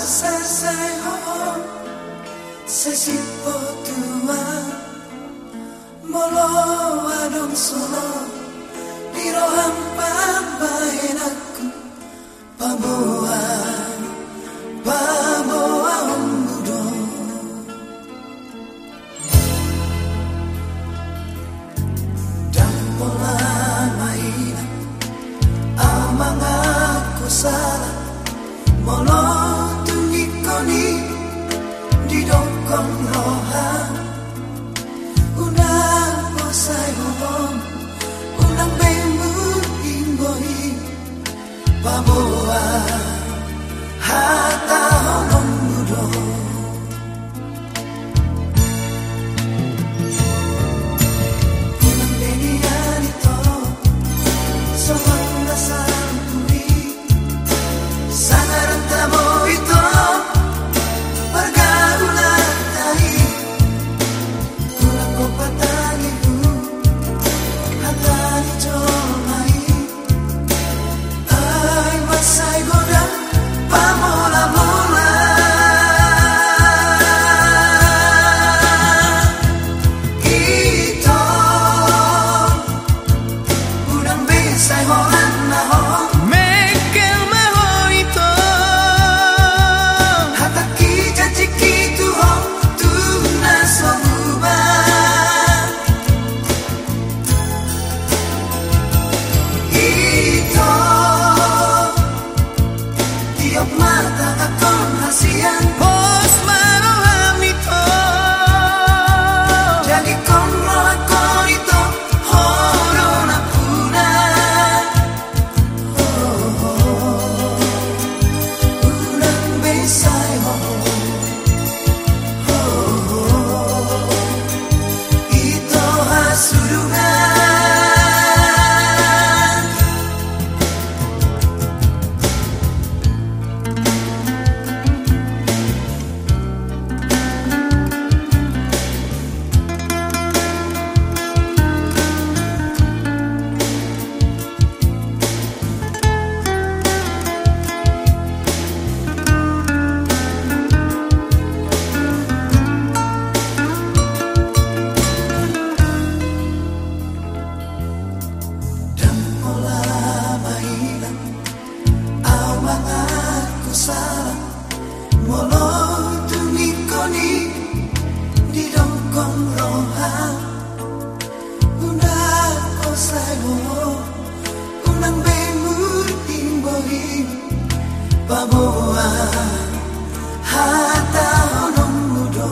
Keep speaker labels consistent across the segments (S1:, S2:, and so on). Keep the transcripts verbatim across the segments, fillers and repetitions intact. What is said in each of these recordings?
S1: se se ho se si potua molo adong solo diro hampa bainaku pamoa pamoa mudo dan pola maina amang aku salah molo tungikoni di dongkong roha unang posai hobom unang bemu imboi pamoa hata honong mudo unang benian ito sohong nasang kuri sangaran tamo ito pergaulan tahi ulang ko pataniku hatani jomai ay masay goda pamola-mola ito unang besay holan na ho
S2: Mekel maho ito
S1: hataki jajiki tu ho tu na sobuba ito tiap mata akon hasian
S2: Hos maroham ito
S1: jadi konro akon ito horo na puna unang besay ho ito hasurungan dan pola mahilang amang aku salah molo tungikoni di dongkong roha unang kosai ho unang bemur imboi pamoa hata honong mudo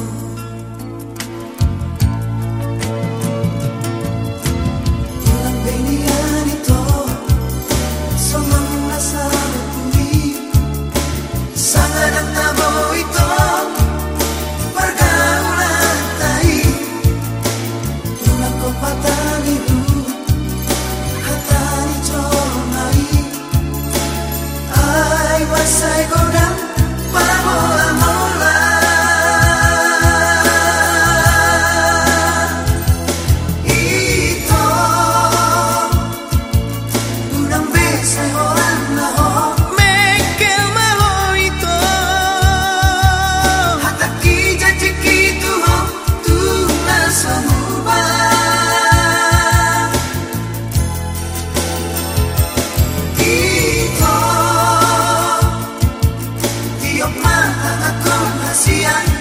S1: ulang benian ito somang nasa kuri sangaran tabo ito pergaulan tahi ulang ko pataniku hatani jomai ay wasay godang pamola-mola ito unang besay holan na ho
S2: Mekel maho ito
S1: hataki jajiki tu ho tu na sobuba ito tiap mata akon hasian